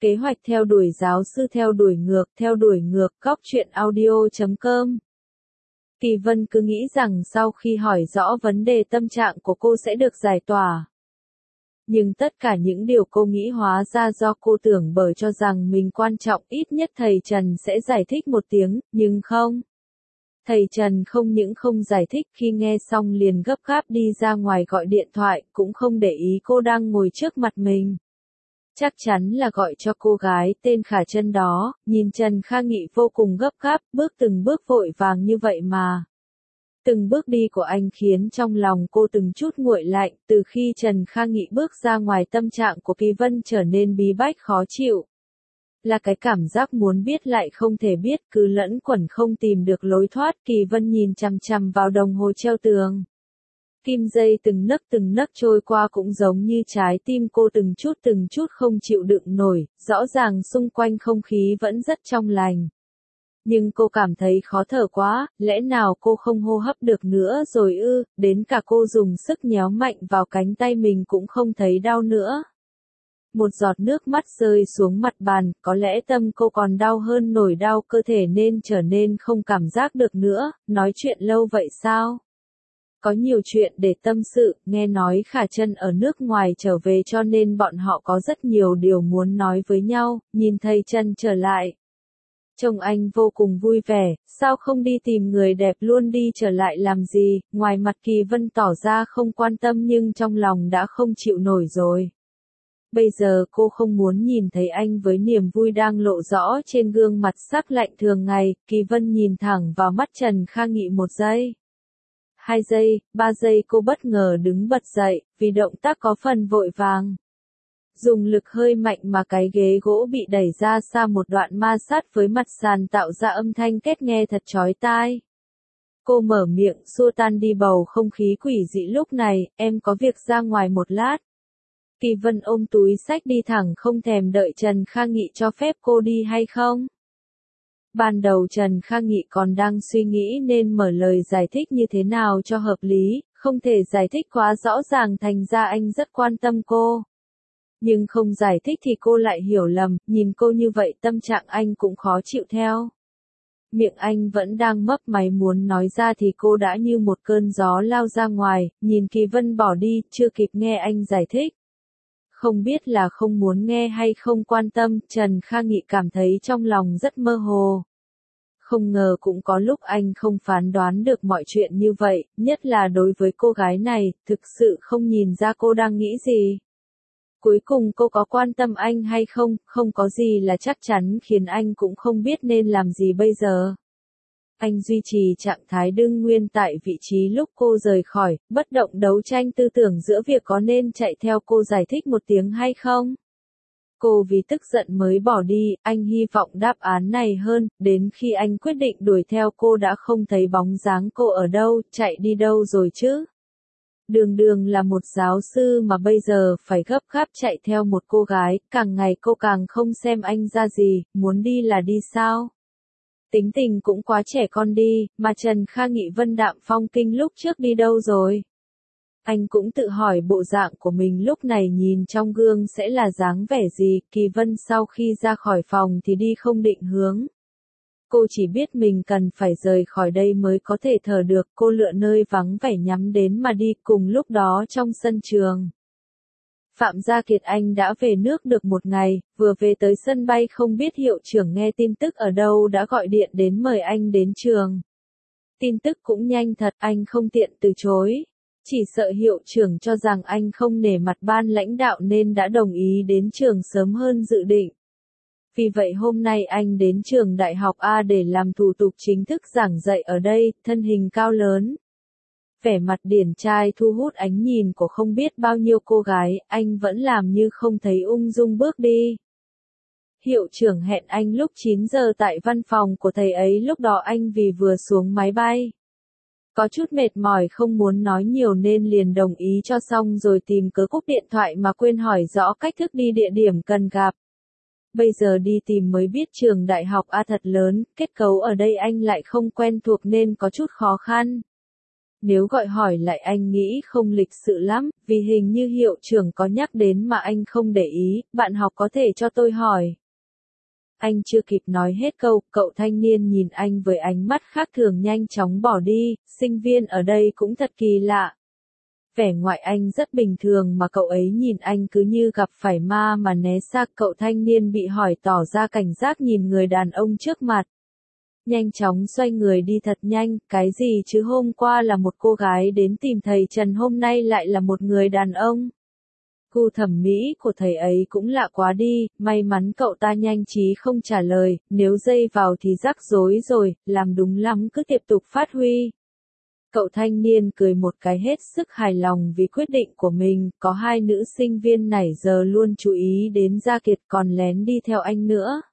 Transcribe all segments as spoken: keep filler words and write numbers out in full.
Kế hoạch theo đuổi giáo sư theo đuổi ngược, theo đuổi ngược, góc truyện audio chấm com. Kỳ Vân cứ nghĩ rằng sau khi hỏi rõ vấn đề tâm trạng của cô sẽ được giải tỏa. Nhưng tất cả những điều cô nghĩ hóa ra do cô tưởng bởi cho rằng mình quan trọng, ít nhất thầy Trần sẽ giải thích một tiếng, nhưng không. Thầy Trần không những không giải thích, khi nghe xong liền gấp gáp đi ra ngoài gọi điện thoại, cũng không để ý cô đang ngồi trước mặt mình. Chắc chắn là gọi cho cô gái tên Khả Trân đó, nhìn Trần Kha Nghị vô cùng gấp gáp, bước từng bước vội vàng như vậy mà. Từng bước đi của anh khiến trong lòng cô từng chút nguội lạnh, từ khi Trần Kha Nghị bước ra ngoài tâm trạng của Kỳ Vân trở nên bí bách khó chịu. Là cái cảm giác muốn biết lại không thể biết, cứ lẫn quẩn không tìm được lối thoát. Kỳ Vân nhìn chằm chằm vào đồng hồ treo tường. Kim dây từng nấc từng nấc trôi qua cũng giống như trái tim cô từng chút từng chút không chịu đựng nổi, rõ ràng xung quanh không khí vẫn rất trong lành. Nhưng cô cảm thấy khó thở quá, lẽ nào cô không hô hấp được nữa rồi ư, đến cả cô dùng sức nhéo mạnh vào cánh tay mình cũng không thấy đau nữa. Một giọt nước mắt rơi xuống mặt bàn, có lẽ tâm cô còn đau hơn nổi đau cơ thể nên trở nên không cảm giác được nữa, nói chuyện lâu vậy sao? Có nhiều chuyện để tâm sự, nghe nói Khả Trân ở nước ngoài trở về cho nên bọn họ có rất nhiều điều muốn nói với nhau, nhìn thầy Trần trở lại. Chồng anh vô cùng vui vẻ, sao không đi tìm người đẹp luôn đi trở lại làm gì, ngoài mặt Kỳ Vân tỏ ra không quan tâm nhưng trong lòng đã không chịu nổi rồi. Bây giờ cô không muốn nhìn thấy anh với niềm vui đang lộ rõ trên gương mặt sắc lạnh thường ngày. Kỳ Vân nhìn thẳng vào mắt Trần Kha Nghị một giây. Hai giây, ba giây cô bất ngờ đứng bật dậy, vì động tác có phần vội vàng. Dùng lực hơi mạnh mà cái ghế gỗ bị đẩy ra xa một đoạn ma sát với mặt sàn tạo ra âm thanh két nghe thật chói tai. Cô mở miệng xua tan đi bầu không khí quỷ dị lúc này, em có việc ra ngoài một lát. Kỳ Vân ôm túi xách đi thẳng không thèm đợi Trần Kha Nghị cho phép cô đi hay không. Ban đầu Trần Kha Nghị còn đang suy nghĩ nên mở lời giải thích như thế nào cho hợp lý, không thể giải thích quá rõ ràng thành ra anh rất quan tâm cô. Nhưng không giải thích thì cô lại hiểu lầm, nhìn cô như vậy tâm trạng anh cũng khó chịu theo. Miệng anh vẫn đang mấp máy muốn nói ra thì cô đã như một cơn gió lao ra ngoài, nhìn Kỳ Vân bỏ đi, chưa kịp nghe anh giải thích. Không biết là không muốn nghe hay không quan tâm, Trần Kha Nghị cảm thấy trong lòng rất mơ hồ. Không ngờ cũng có lúc anh không phán đoán được mọi chuyện như vậy, nhất là đối với cô gái này, thực sự không nhìn ra cô đang nghĩ gì. Cuối cùng cô có quan tâm anh hay không, không có gì là chắc chắn khiến anh cũng không biết nên làm gì bây giờ. Anh duy trì trạng thái đương nguyên tại vị trí lúc cô rời khỏi, bất động đấu tranh tư tưởng giữa việc có nên chạy theo cô giải thích một tiếng hay không. Cô vì tức giận mới bỏ đi, anh hy vọng đáp án này hơn, đến khi anh quyết định đuổi theo cô đã không thấy bóng dáng cô ở đâu, chạy đi đâu rồi chứ. Đường đường là một giáo sư mà bây giờ phải gấp gáp chạy theo một cô gái, càng ngày cô càng không xem anh ra gì, muốn đi là đi sao. Tính tình cũng quá trẻ con đi, mà Trần Kha Nghị Vân đạm phong kinh lúc trước đi đâu rồi? Anh cũng tự hỏi bộ dạng của mình lúc này nhìn trong gương sẽ là dáng vẻ gì. Kỳ Vân sau khi ra khỏi phòng thì đi không định hướng. Cô chỉ biết mình cần phải rời khỏi đây mới có thể thở được, cô lựa nơi vắng vẻ nhắm đến mà đi. Cùng lúc đó trong sân trường, Phạm Gia Kiệt anh đã về nước được một ngày, vừa về tới sân bay không biết hiệu trưởng nghe tin tức ở đâu đã gọi điện đến mời anh đến trường. Tin tức cũng nhanh thật, anh không tiện từ chối. Chỉ sợ hiệu trưởng cho rằng anh không nể mặt ban lãnh đạo nên đã đồng ý đến trường sớm hơn dự định. Vì vậy hôm nay anh đến trường Đại học A để làm thủ tục chính thức giảng dạy ở đây, thân hình cao lớn. Vẻ mặt điển trai thu hút ánh nhìn của không biết bao nhiêu cô gái, anh vẫn làm như không thấy ung dung bước đi. Hiệu trưởng hẹn anh lúc chín giờ tại văn phòng của thầy ấy, lúc đó anh vì vừa xuống máy bay. Có chút mệt mỏi không muốn nói nhiều nên liền đồng ý cho xong rồi tìm cớ cúp điện thoại mà quên hỏi rõ cách thức đi địa điểm cần gặp. Bây giờ đi tìm mới biết trường Đại học A thật lớn, kết cấu ở đây anh lại không quen thuộc nên có chút khó khăn. Nếu gọi hỏi lại anh nghĩ không lịch sự lắm, vì hình như hiệu trưởng có nhắc đến mà anh không để ý, bạn học có thể cho tôi hỏi. Anh chưa kịp nói hết câu, cậu thanh niên nhìn anh với ánh mắt khác thường nhanh chóng bỏ đi, sinh viên ở đây cũng thật kỳ lạ. Vẻ ngoài anh rất bình thường mà cậu ấy nhìn anh cứ như gặp phải ma mà né xa. Cậu thanh niên bị hỏi tỏ ra cảnh giác nhìn người đàn ông trước mặt. Nhanh chóng xoay người đi thật nhanh, cái gì chứ hôm qua là một cô gái đến tìm thầy Trần, hôm nay lại là một người đàn ông. Gu thẩm mỹ của thầy ấy cũng lạ quá đi, may mắn cậu ta nhanh trí không trả lời, nếu dây vào thì rắc rối rồi, làm đúng lắm cứ tiếp tục phát huy. Cậu thanh niên cười một cái hết sức hài lòng vì quyết định của mình, có hai nữ sinh viên nãy giờ luôn chú ý đến Gia Kiệt còn lén đi theo anh nữa.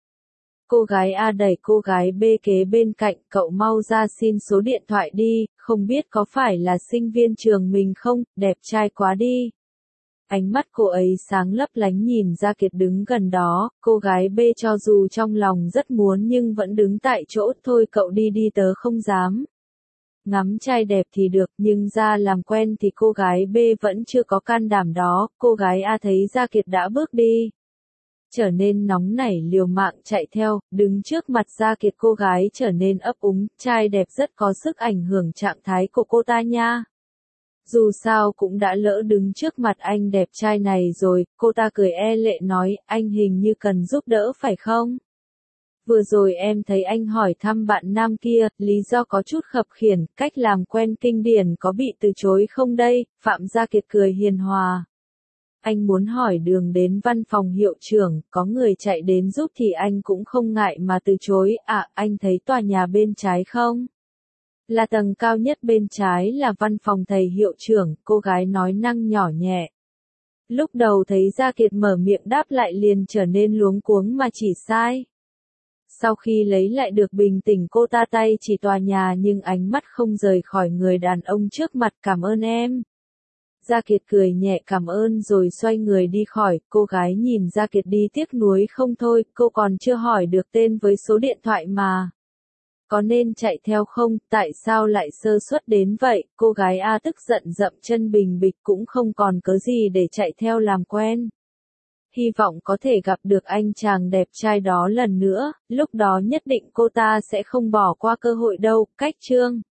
Cô gái A đẩy cô gái B kế bên cạnh, cậu mau ra xin số điện thoại đi, không biết có phải là sinh viên trường mình không, đẹp trai quá đi. Ánh mắt cô ấy sáng lấp lánh nhìn Gia Kiệt đứng gần đó, cô gái B cho dù trong lòng rất muốn nhưng vẫn đứng tại chỗ, thôi cậu đi đi tớ không dám. Ngắm trai đẹp thì được nhưng ra làm quen thì cô gái B vẫn chưa có can đảm đó, cô gái A thấy Gia Kiệt đã bước đi. Trở nên nóng nảy liều mạng chạy theo, đứng trước mặt Gia Kiệt cô gái trở nên ấp úng, trai đẹp rất có sức ảnh hưởng trạng thái của cô ta nha. Dù sao cũng đã lỡ đứng trước mặt anh đẹp trai này rồi, cô ta cười e lệ nói, anh hình như cần giúp đỡ phải không? Vừa rồi em thấy anh hỏi thăm bạn nam kia, lý do có chút khập khiển, cách làm quen kinh điển có bị từ chối không đây? Phạm Gia Kiệt cười hiền hòa. Anh muốn hỏi đường đến văn phòng hiệu trưởng, có người chạy đến giúp thì anh cũng không ngại mà từ chối, à, anh thấy tòa nhà bên trái không? Là tầng cao nhất bên trái là văn phòng thầy hiệu trưởng, cô gái nói năng nhỏ nhẹ. Lúc đầu thấy Gia Kiệt mở miệng đáp lại liền trở nên luống cuống mà chỉ sai. Sau khi lấy lại được bình tĩnh cô ta tay chỉ tòa nhà nhưng ánh mắt không rời khỏi người đàn ông trước mặt, cảm ơn em. Gia Kiệt cười nhẹ cảm ơn rồi xoay người đi khỏi, cô gái nhìn Gia Kiệt đi tiếc nuối không thôi, cô còn chưa hỏi được tên với số điện thoại mà. Có nên chạy theo không, tại sao lại sơ suất đến vậy, cô gái A tức giận dậm chân bình bịch cũng không còn cớ gì để chạy theo làm quen. Hy vọng có thể gặp được anh chàng đẹp trai đó lần nữa, lúc đó nhất định cô ta sẽ không bỏ qua cơ hội đâu, cách chương.